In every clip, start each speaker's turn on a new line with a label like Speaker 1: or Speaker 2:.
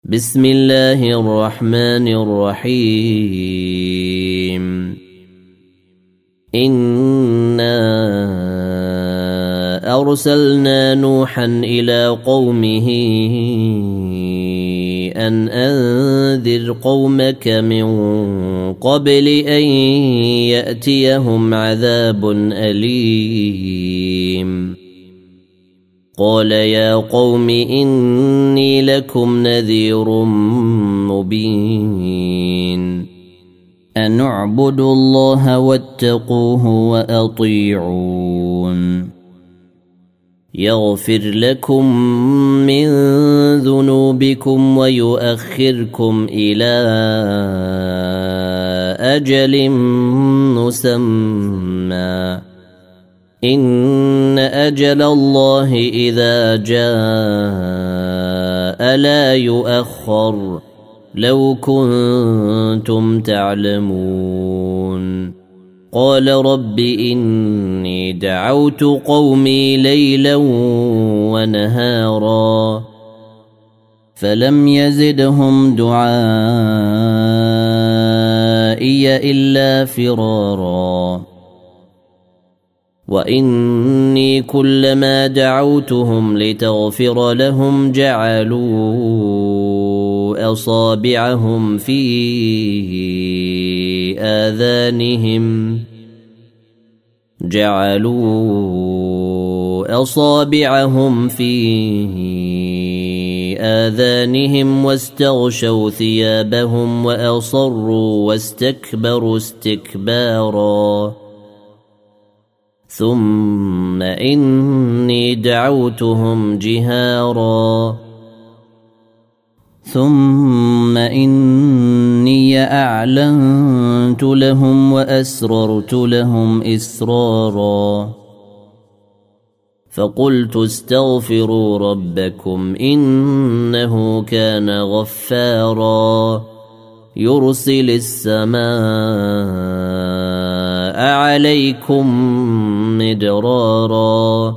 Speaker 1: بسم الله الرحمن الرحيم. إنا أرسلنا نوحا إلى قومه أن أنذر قومك من قبل أن يأتيهم عذاب أليم. قال يا قوم إني لكم نذير مبين أن اعبدوا الله واتقوه وأطيعون يغفر لكم من ذنوبكم ويؤخركم إلى أجل مسمى إن أجل الله إذا جاء لا يؤخر لو كنتم تعلمون. قال رب إني دعوت قومي ليلا ونهارا فلم يزدهم دعائي إلا فرارا وإني كلما دعوتهم لتغفر لهم جعلوا أصابعهم في آذانهم واستغشوا ثيابهم وأصروا واستكبروا استكبارا ثم إني دعوتهم جهارا ثم إني أعلنت لهم وأسررت لهم إسرارا فقلت استغفروا ربكم إنه كان غفارا يرسل السماء عليكم مدرارا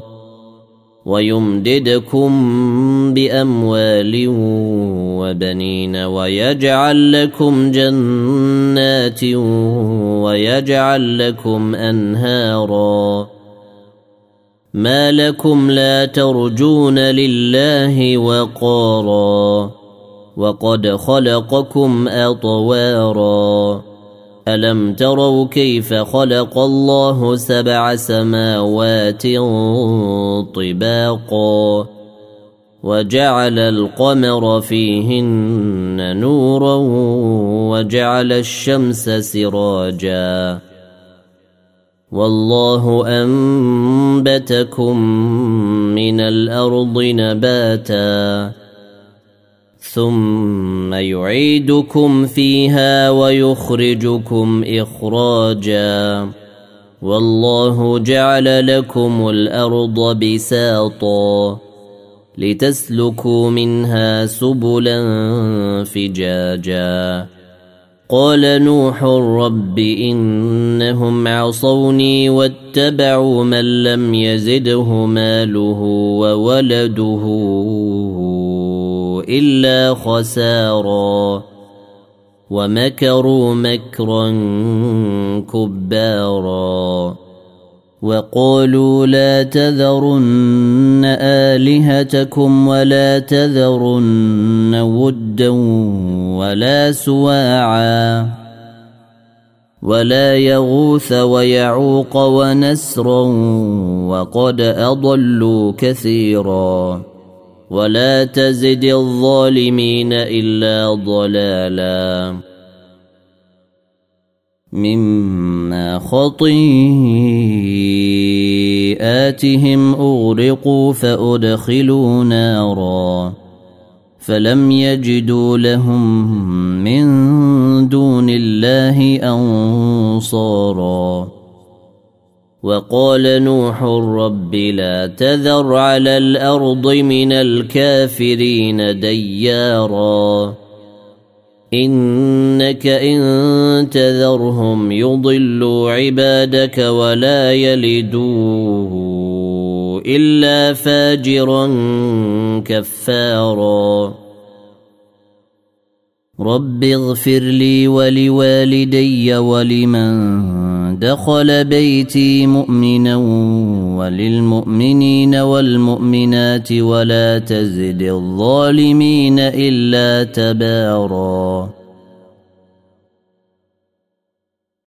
Speaker 1: ويمددكم بأموال وبنين ويجعل لكم جنات ويجعل لكم أنهارا ما لكم لا ترجون لله وقارا وقد خلقكم أطوارا ألم تروا كيف خلق الله 7 سماوات طباقا وجعل القمر فيهن نورا وجعل الشمس سراجا والله أنبتكم من الأرض نباتا ثم يعيدكم فيها ويخرجكم إخراجا والله جعل لكم الأرض بساطا لتسلكوا منها سبلا فجاجا قال نوح رب إنهم عصوني واتبعوا من لم يزده ماله وولده إلا خسارا ومكروا مكرا كبارا وقالوا لا تذرن آلهتكم ولا تذرن ودا ولا سواعا ولا يغوث ويعوق ونسرا وقد أضلوا كثيرا ولا تزد الظالمين إلا ضلالا مما خطيئاتهم أغرقوا فأدخلوا نارا فلم يجدوا لهم من دون الله أنصارا وقال نوح رب لا تذر على الأرض من الكافرين ديارا إنك إن تذرهم يضلوا عبادك ولا يلدوا إلا فاجرا كفارا رب اغفر لي ولوالدي ولمن دخل بيتي مؤمنا وللمؤمنين والمؤمنات ولا تزد الظالمين إلا تباراً.